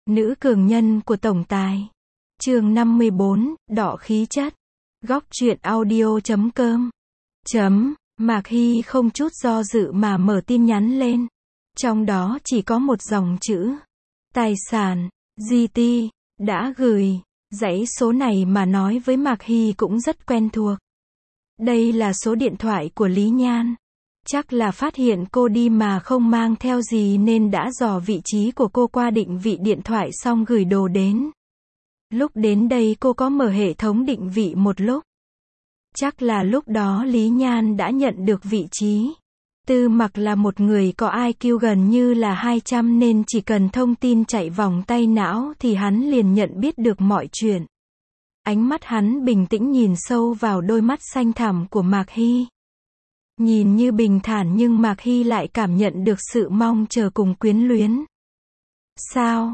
Nữ cường nhân của tổng tài. Chương 54, đọ khí chất. Góc truyện audio.com. Mạc Hy không chút do dự mà mở tin nhắn lên. Trong đó chỉ có một dòng chữ. Tài sản, GT, đã gửi. Dãy số này mà nói với Mạc Hy cũng rất quen thuộc. Đây là số điện thoại của Lý Nhan. Chắc là phát hiện cô đi mà không mang theo gì nên đã dò vị trí của cô qua định vị điện thoại xong gửi đồ đến. Lúc đến đây cô có mở hệ thống định vị một lúc. Chắc là lúc đó Lý Nhan đã nhận được vị trí. Tư Mặc là một người có IQ gần như là 200 nên chỉ cần thông tin chạy vòng tay não thì hắn liền nhận biết được mọi chuyện. Ánh mắt hắn bình tĩnh nhìn sâu vào đôi mắt xanh thẳm của Mạc Hy. Nhìn như bình thản nhưng Mạc Hy lại cảm nhận được sự mong chờ cùng quyến luyến. Sao?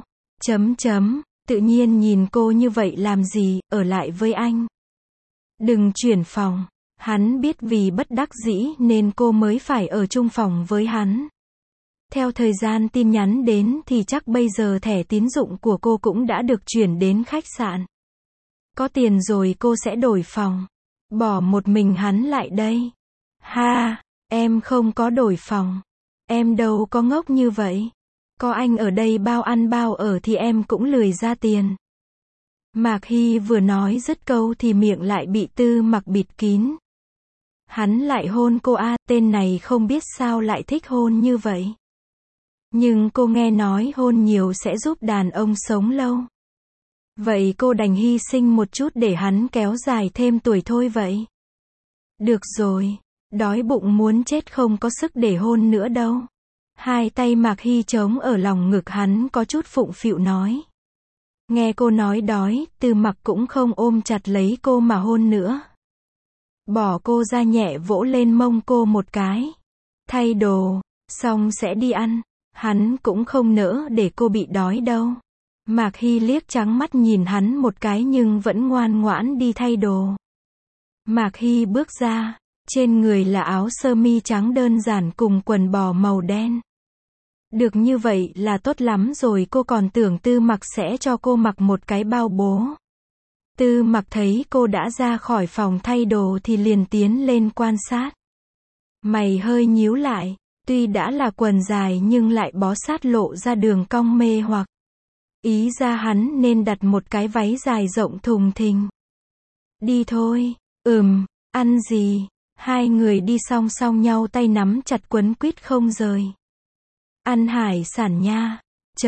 Tự nhiên nhìn cô như vậy làm gì, ở lại với anh. Đừng chuyển phòng. Hắn biết vì bất đắc dĩ nên cô mới phải ở chung phòng với hắn. Theo thời gian tin nhắn đến thì chắc bây giờ thẻ tín dụng của cô cũng đã được chuyển đến khách sạn. Có tiền rồi cô sẽ đổi phòng. Bỏ một mình hắn lại đây. Ha, em không có đổi phòng. Em đâu có ngốc như vậy. Có anh ở đây bao ăn bao ở thì em cũng lười ra tiền. Mạc Hy vừa nói dứt câu thì miệng lại bị Tư Mặc bịt kín. Hắn lại hôn cô tên này không biết sao lại thích hôn như vậy. Nhưng cô nghe nói hôn nhiều sẽ giúp đàn ông sống lâu. Vậy cô đành hy sinh một chút để hắn kéo dài thêm tuổi thôi vậy. Được rồi, đói bụng muốn chết không có sức để hôn nữa đâu. Hai tay Mạc Hy trống ở lòng ngực hắn có chút phụng phịu nói. Nghe cô nói đói, Tư Mặc cũng không ôm chặt lấy cô mà hôn nữa. Bỏ cô ra nhẹ vỗ lên mông cô một cái. Thay đồ, xong sẽ đi ăn. Hắn cũng không nỡ để cô bị đói đâu. Mạc Hy liếc trắng mắt nhìn hắn một cái nhưng vẫn ngoan ngoãn đi thay đồ. Mạc Hy bước ra, trên người là áo sơ mi trắng đơn giản cùng quần bò màu đen. Được như vậy là tốt lắm rồi, cô còn tưởng Tư Mặc sẽ cho cô mặc một cái bao bố. Tư Mặc thấy cô đã ra khỏi phòng thay đồ thì liền tiến lên quan sát. Mày hơi nhíu lại, tuy đã là quần dài nhưng lại bó sát lộ ra đường cong mê hoặc. Ý ra hắn nên đặt một cái váy dài rộng thùng thình. Đi thôi. Ăn gì? Hai người đi song song nhau tay nắm chặt quấn quýt không rời. Ăn hải sản nha.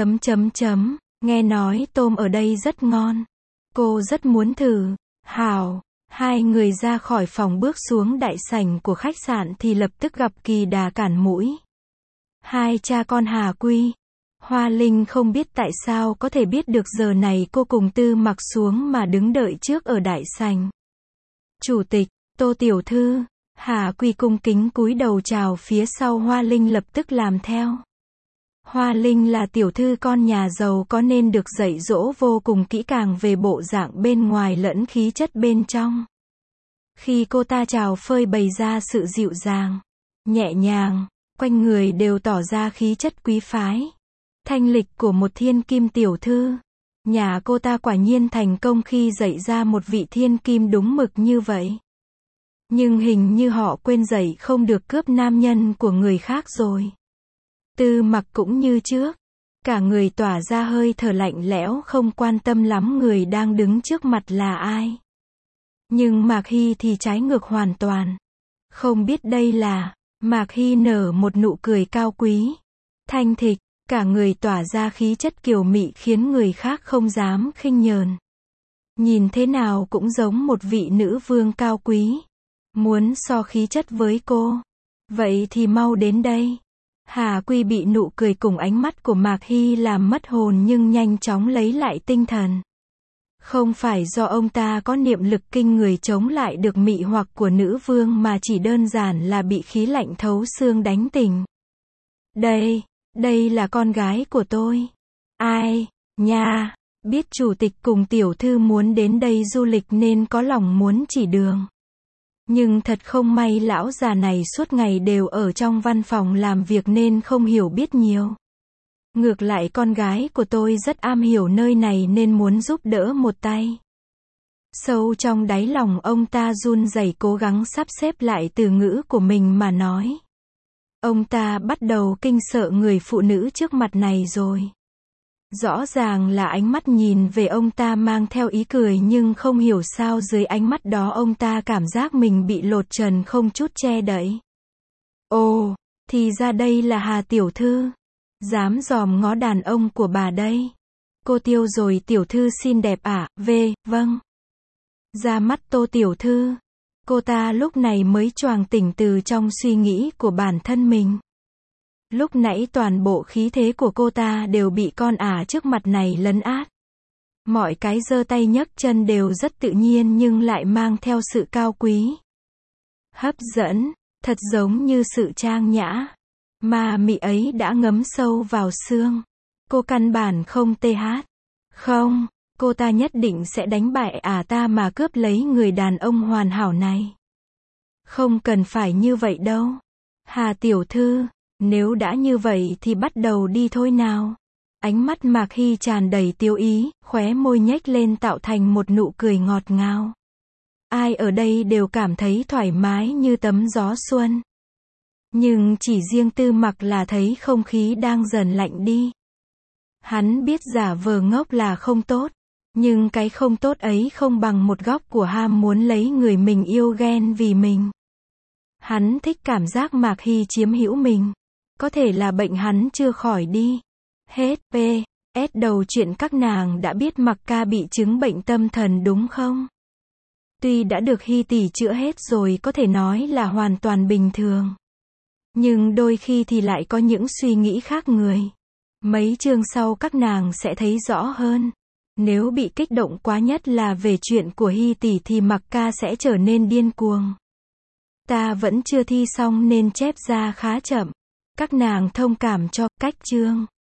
Nghe nói tôm ở đây rất ngon. Cô rất muốn thử. Hảo. Hai người ra khỏi phòng bước xuống đại sảnh của khách sạn thì lập tức gặp Kỳ Đà cản mũi. Hai cha con Hà Quy. Hoa Linh không biết tại sao có thể biết được giờ này cô cùng Tư Mặc xuống mà đứng đợi trước ở đại sảnh. Chủ tịch, Tô tiểu thư. Hà Quy cung kính cúi đầu chào phía sau Hoa Linh lập tức làm theo. Hoa Linh là tiểu thư con nhà giàu có nên được dạy dỗ vô cùng kỹ càng về bộ dạng bên ngoài lẫn khí chất bên trong. Khi cô ta chào phơi bày ra sự dịu dàng, nhẹ nhàng, quanh người đều tỏ ra khí chất quý phái, thanh lịch của một thiên kim tiểu thư. Nhà cô ta quả nhiên thành công khi dạy ra một vị thiên kim đúng mực như vậy. Nhưng hình như họ quên dạy không được cướp nam nhân của người khác rồi. Tư Mặc cũng như trước, cả người tỏa ra hơi thở lạnh lẽo không quan tâm lắm người đang đứng trước mặt là ai. Nhưng Mạc Hy thì trái ngược hoàn toàn. Không biết đây là, Mạc Hy nở một nụ cười cao quý, thanh thịch, cả người tỏa ra khí chất kiều mị khiến người khác không dám khinh nhờn. Nhìn thế nào cũng giống một vị nữ vương cao quý. Muốn so khí chất với cô? Vậy thì mau đến đây. Hà Quy bị nụ cười cùng ánh mắt của Mạc Hy làm mất hồn nhưng nhanh chóng lấy lại tinh thần. Không phải do ông ta có niệm lực kinh người chống lại được mị hoặc của nữ vương mà chỉ đơn giản là bị khí lạnh thấu xương đánh tỉnh. Đây là con gái của tôi. Ai, nha, biết chủ tịch cùng tiểu thư muốn đến đây du lịch nên có lòng muốn chỉ đường. Nhưng thật không may lão già này suốt ngày đều ở trong văn phòng làm việc nên không hiểu biết nhiều. Ngược lại con gái của tôi rất am hiểu nơi này nên muốn giúp đỡ một tay. Sâu trong đáy lòng ông ta run rẩy cố gắng sắp xếp lại từ ngữ của mình mà nói. Ông ta bắt đầu kinh sợ người phụ nữ trước mặt này rồi. Rõ ràng là ánh mắt nhìn về ông ta mang theo ý cười nhưng không hiểu sao dưới ánh mắt đó ông ta cảm giác mình bị lột trần không chút che đậy. Ồ, thì ra đây là Hà tiểu thư. Dám dòm ngó đàn ông của bà đây. Cô Tiêu rồi tiểu thư xinh đẹp à, vâng. Ra mắt Tô tiểu thư. Cô ta lúc này mới choàng tỉnh từ trong suy nghĩ của bản thân mình. Lúc nãy toàn bộ khí thế của cô ta đều bị con ả trước mặt này lấn át. Mọi cái giơ tay nhấc chân đều rất tự nhiên nhưng lại mang theo sự cao quý. Hấp dẫn, thật giống như sự trang nhã. Mà mị ấy đã ngấm sâu vào xương. Cô căn bản không không, cô ta nhất định sẽ đánh bại ả ta mà cướp lấy người đàn ông hoàn hảo này. Không cần phải như vậy đâu. Hà tiểu thư, nếu đã như vậy thì bắt đầu đi thôi nào. Ánh mắt Mạc Hy tràn đầy tiêu ý, khóe môi nhếch lên tạo thành một nụ cười ngọt ngào. Ai ở đây đều cảm thấy thoải mái như tấm gió xuân. Nhưng chỉ riêng Tư Mặc là thấy không khí đang dần lạnh đi. Hắn biết giả vờ ngốc là không tốt. Nhưng cái không tốt ấy không bằng một góc của ham muốn lấy người mình yêu ghen vì mình. Hắn thích cảm giác Mạc Hy chiếm hữu mình. Có thể là bệnh hắn chưa khỏi đi. Hết PS đầu chuyện các nàng đã biết Mặc ca bị chứng bệnh tâm thần đúng không? Tuy đã được Hy tỷ chữa hết rồi có thể nói là hoàn toàn bình thường. Nhưng đôi khi thì lại có những suy nghĩ khác người. Mấy chương sau các nàng sẽ thấy rõ hơn. Nếu bị kích động quá nhất là về chuyện của Hy tỷ thì Mặc ca sẽ trở nên điên cuồng. Ta vẫn chưa thi xong nên chép ra khá chậm. Các nàng thông cảm cho cách chương.